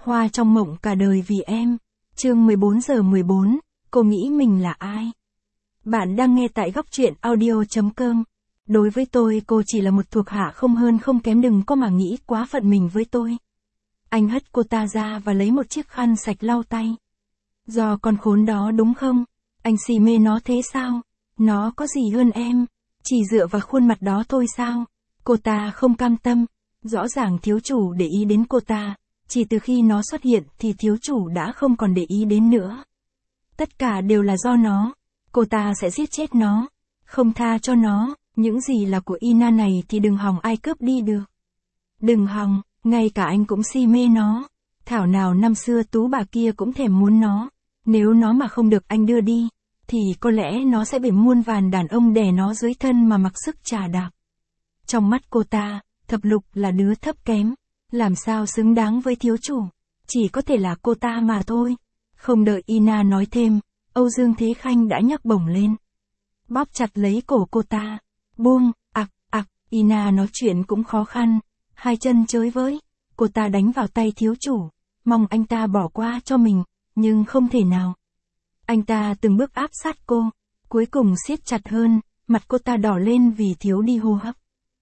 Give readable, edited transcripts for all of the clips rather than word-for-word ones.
Hoa trong mộng cả đời vì em. Chương 14:14, cô nghĩ mình là ai? Bạn đang nghe tại góc truyện audio.com. Đối với tôi cô chỉ là một thuộc hạ không hơn không kém, đừng có mà nghĩ quá phận mình với tôi. Anh hất cô ta ra và lấy một chiếc khăn sạch lau tay. Do con khốn đó đúng không? Anh si mê nó thế sao? Nó có gì hơn em? Chỉ dựa vào khuôn mặt đó thôi sao? Cô ta không cam tâm. Rõ ràng thiếu chủ để ý đến cô ta. Chỉ từ khi nó xuất hiện thì thiếu chủ đã không còn để ý đến nữa. Tất cả đều là do nó. Cô ta sẽ giết chết nó. Không tha cho nó. Những gì là của Ina này thì đừng hòng ai cướp đi được. Đừng hòng, ngay cả anh cũng si mê nó. Thảo nào năm xưa tú bà kia cũng thèm muốn nó. Nếu nó mà không được anh đưa đi, thì có lẽ nó sẽ bị muôn vàn đàn ông đè nó dưới thân mà mặc sức chà đạp. Trong mắt cô ta, Thập Lục là đứa thấp kém. Làm sao xứng đáng với thiếu chủ? Chỉ có thể là cô ta mà thôi. Không đợi Ina nói thêm, Âu Dương Thế Khanh đã nhấc bổng lên. Bóp chặt lấy cổ cô ta. Buông, Ina nói chuyện cũng khó khăn. Hai chân chới với. Cô ta đánh vào tay thiếu chủ. Mong anh ta bỏ qua cho mình, nhưng không thể nào. Anh ta từng bước áp sát cô. Cuối cùng siết chặt hơn, mặt cô ta đỏ lên vì thiếu đi hô hấp.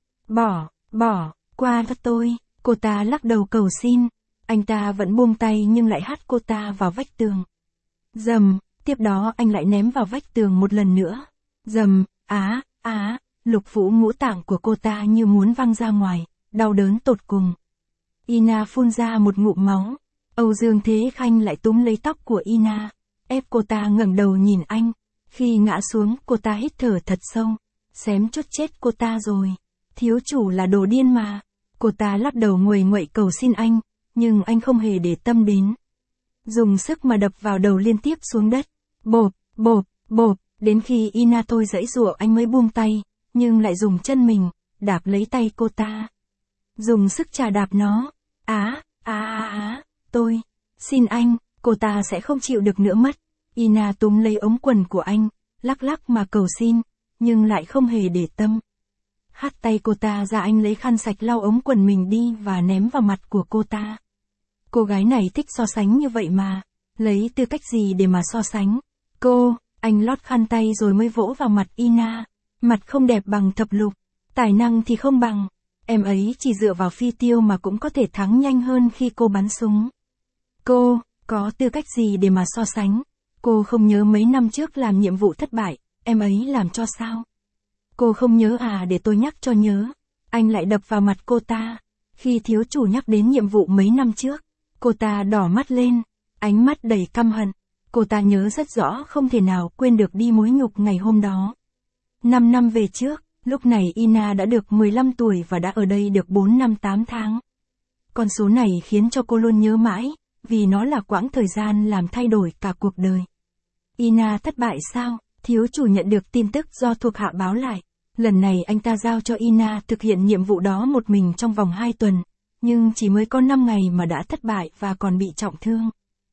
Bỏ qua cho tôi. Cô ta lắc đầu cầu xin. Anh ta vẫn buông tay nhưng lại hất cô ta vào vách tường. Dầm, tiếp đó anh lại ném vào vách tường một lần nữa. Dầm, lục phủ ngũ tạng của cô ta như muốn văng ra ngoài, đau đớn tột cùng. Ina phun ra một ngụm máu. Âu Dương Thế Khanh lại túm lấy tóc của Ina, ép cô ta ngẩng đầu nhìn anh. Khi ngã xuống, cô ta hít thở thật sâu. Xém chút chết cô ta rồi. Thiếu chủ là đồ điên mà. Cô ta lắc đầu nguầy nguậy cầu xin anh, nhưng anh không hề để tâm đến. Dùng sức mà đập vào đầu liên tiếp xuống đất. Bộp, đến khi Ina thôi giãy giụa anh mới buông tay, nhưng lại dùng chân mình đạp lấy tay cô ta. Dùng sức chà đạp nó. Tôi xin anh. Cô ta sẽ không chịu được nữa mất. Ina túm lấy ống quần của anh, lắc mà cầu xin, nhưng lại không hề để tâm. Hất tay cô ta ra, anh lấy khăn sạch lau ống quần mình đi và ném vào mặt của cô ta. Cô gái này thích so sánh như vậy mà. Lấy tư cách gì để mà so sánh? Anh lót khăn tay rồi mới vỗ vào mặt Ina. Mặt không đẹp bằng Thập Lục. Tài năng thì không bằng. Em ấy chỉ dựa vào phi tiêu mà cũng có thể thắng nhanh hơn khi cô bắn súng. Cô có tư cách gì để mà so sánh? Cô không nhớ mấy năm trước làm nhiệm vụ thất bại, em ấy làm cho sao? Cô không nhớ à? Để tôi nhắc cho nhớ. Anh lại đập vào mặt cô ta. Khi thiếu chủ nhắc đến nhiệm vụ mấy năm trước, cô ta đỏ mắt lên, ánh mắt đầy căm hận. Cô ta nhớ rất rõ, không thể nào quên được đi mối nhục ngày hôm đó. 5 năm về trước, lúc này Ina đã được 15 tuổi và đã ở đây được 4 năm 8 tháng. Con số này khiến cho cô luôn nhớ mãi, vì nó là quãng thời gian làm thay đổi cả cuộc đời. Ina thất bại sao? Thiếu chủ nhận được tin tức do thuộc hạ báo lại. Lần này anh ta giao cho Ina thực hiện nhiệm vụ đó một mình trong vòng 2 tuần, nhưng chỉ mới có 5 ngày mà đã thất bại và còn bị trọng thương.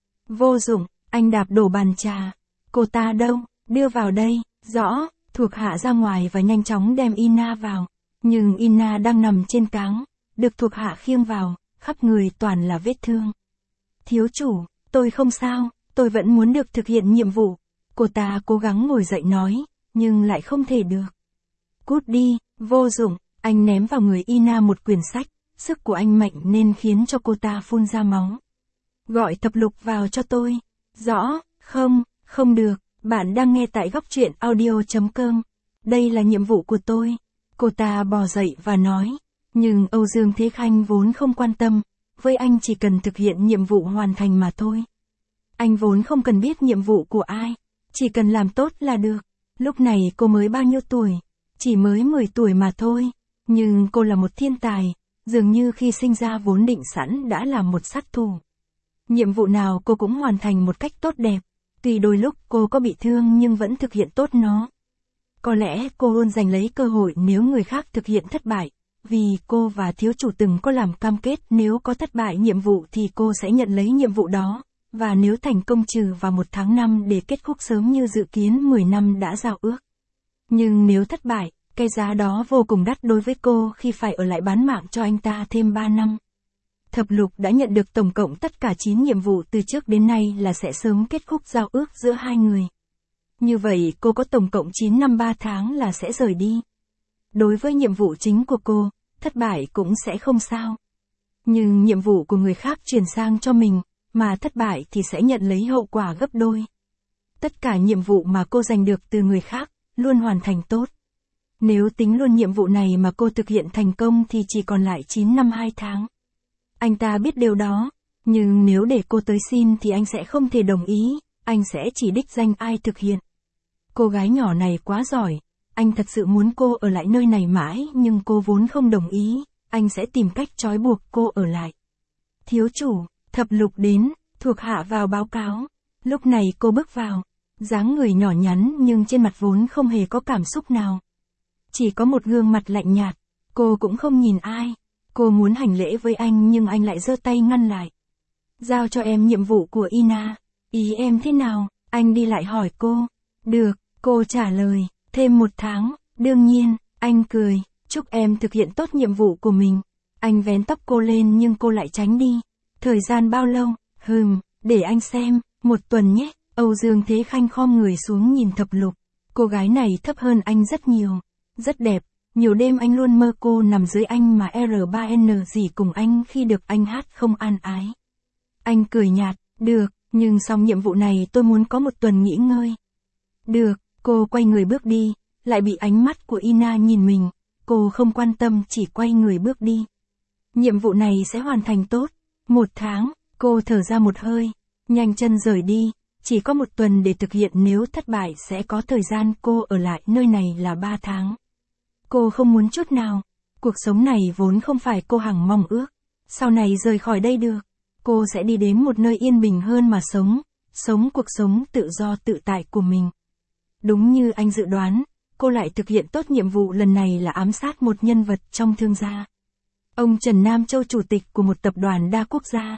Vô dụng, anh đạp đổ bàn trà. Cô ta đâu? Đưa vào đây. Rõ, thuộc hạ ra ngoài và nhanh chóng đem Ina vào. Nhưng Ina đang nằm trên cáng, được thuộc hạ khiêng vào, khắp người toàn là vết thương. Thiếu chủ, tôi không sao, tôi vẫn muốn được thực hiện nhiệm vụ. Cô ta cố gắng ngồi dậy nói, nhưng lại không thể được. Cút đi, vô dụng. Anh ném vào người Ina một quyển sách, sức của anh mạnh nên khiến cho cô ta phun ra máu. Gọi Thập Lục vào cho tôi. Rõ, không được, bạn đang nghe tại góc truyện audio.com. Đây là nhiệm vụ của tôi. Cô ta bò dậy và nói, nhưng Âu Dương Thế Khanh vốn không quan tâm, với anh chỉ cần thực hiện nhiệm vụ hoàn thành mà thôi. Anh vốn không cần biết nhiệm vụ của ai, chỉ cần làm tốt là được. Lúc này cô mới bao nhiêu tuổi? Chỉ mới 10 tuổi mà thôi. Nhưng cô là một thiên tài, dường như khi sinh ra vốn định sẵn đã là một sát thủ. Nhiệm vụ nào cô cũng hoàn thành một cách tốt đẹp. Tuy đôi lúc cô có bị thương nhưng vẫn thực hiện tốt nó. Có lẽ cô luôn giành lấy cơ hội nếu người khác thực hiện thất bại. Vì cô và thiếu chủ từng có làm cam kết nếu có thất bại nhiệm vụ thì cô sẽ nhận lấy nhiệm vụ đó. Và nếu thành công trừ vào 1 tháng 5 để kết thúc sớm như dự kiến 10 năm đã giao ước. Nhưng nếu thất bại, cái giá đó vô cùng đắt đối với cô khi phải ở lại bán mạng cho anh ta thêm 3 năm. Thập Lục đã nhận được tổng cộng tất cả 9 nhiệm vụ từ trước đến nay là sẽ sớm kết thúc giao ước giữa hai người. Như vậy cô có tổng cộng 9 năm 3 tháng là sẽ rời đi. Đối với nhiệm vụ chính của cô, thất bại cũng sẽ không sao. Nhưng nhiệm vụ của người khác chuyển sang cho mình, mà thất bại thì sẽ nhận lấy hậu quả gấp đôi. Tất cả nhiệm vụ mà cô giành được từ người khác, luôn hoàn thành tốt. Nếu tính luôn nhiệm vụ này mà cô thực hiện thành công thì chỉ còn lại 9 năm 2 tháng. Anh ta biết điều đó, nhưng nếu để cô tới xin thì anh sẽ không thể đồng ý, anh sẽ chỉ đích danh ai thực hiện. Cô gái nhỏ này quá giỏi, anh thật sự muốn cô ở lại nơi này mãi nhưng cô vốn không đồng ý, anh sẽ tìm cách trói buộc cô ở lại. Thiếu chủ, Thập Lục đến, thuộc hạ vào báo cáo. Lúc này cô bước vào, dáng người nhỏ nhắn nhưng trên mặt vốn không hề có cảm xúc nào. Chỉ có một gương mặt lạnh nhạt, cô cũng không nhìn ai. Cô muốn hành lễ với anh nhưng anh lại giơ tay ngăn lại. Giao cho em nhiệm vụ của Ina. Ý em thế nào? Anh đi lại hỏi cô. Được, cô trả lời, thêm 1 tháng, đương nhiên, anh cười, chúc em thực hiện tốt nhiệm vụ của mình. Anh vén tóc cô lên nhưng cô lại tránh đi. Thời gian bao lâu? Để anh xem, 1 tuần nhé. Âu Dương Thế Khanh khom người xuống nhìn Thập Lục. Cô gái này thấp hơn anh rất nhiều, rất đẹp. Nhiều đêm anh luôn mơ cô nằm dưới anh mà R3N gì cùng anh khi được anh hát không an ái. Anh cười nhạt, được, nhưng xong nhiệm vụ này tôi muốn có 1 tuần nghỉ ngơi. Được, cô quay người bước đi, lại bị ánh mắt của Ina nhìn mình, cô không quan tâm chỉ quay người bước đi. Nhiệm vụ này sẽ hoàn thành tốt. 1 tháng, cô thở ra một hơi, nhanh chân rời đi, chỉ có 1 tuần để thực hiện, nếu thất bại sẽ có thời gian cô ở lại nơi này là 3 tháng. Cô không muốn chút nào, cuộc sống này vốn không phải cô hằng mong ước. Sau này rời khỏi đây được, cô sẽ đi đến một nơi yên bình hơn mà sống cuộc sống tự do tự tại của mình. Đúng như anh dự đoán, cô lại thực hiện tốt nhiệm vụ lần này là ám sát một nhân vật trong thương gia. Ông Trần Nam Châu, chủ tịch của một tập đoàn đa quốc gia.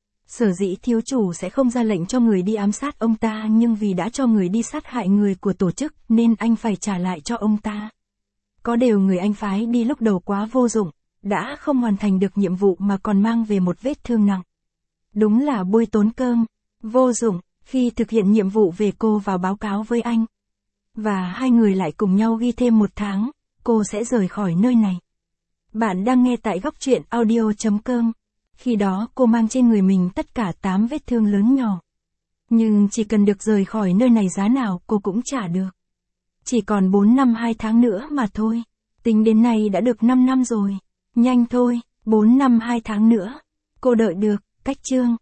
Sở dĩ thiếu chủ sẽ không ra lệnh cho người đi ám sát ông ta, nhưng vì đã cho người đi sát hại người của tổ chức nên anh phải trả lại cho ông ta. Có điều người anh phái đi lúc đầu quá vô dụng, đã không hoàn thành được nhiệm vụ mà còn mang về một vết thương nặng. Đúng là bôi tốn cơm, vô dụng. Khi thực hiện nhiệm vụ về, cô vào báo cáo với anh. Và hai người lại cùng nhau ghi thêm 1 tháng, cô sẽ rời khỏi nơi này. Bạn đang nghe tại Góc Truyện Audio.com. Khi đó cô mang trên người mình tất cả 8 vết thương lớn nhỏ. Nhưng chỉ cần được rời khỏi nơi này giá nào cô cũng trả được. Chỉ còn 4 năm 2 tháng nữa mà thôi. Tính đến nay đã được 5 năm rồi. Nhanh thôi, 4 năm 2 tháng nữa. Cô đợi được, cách chương.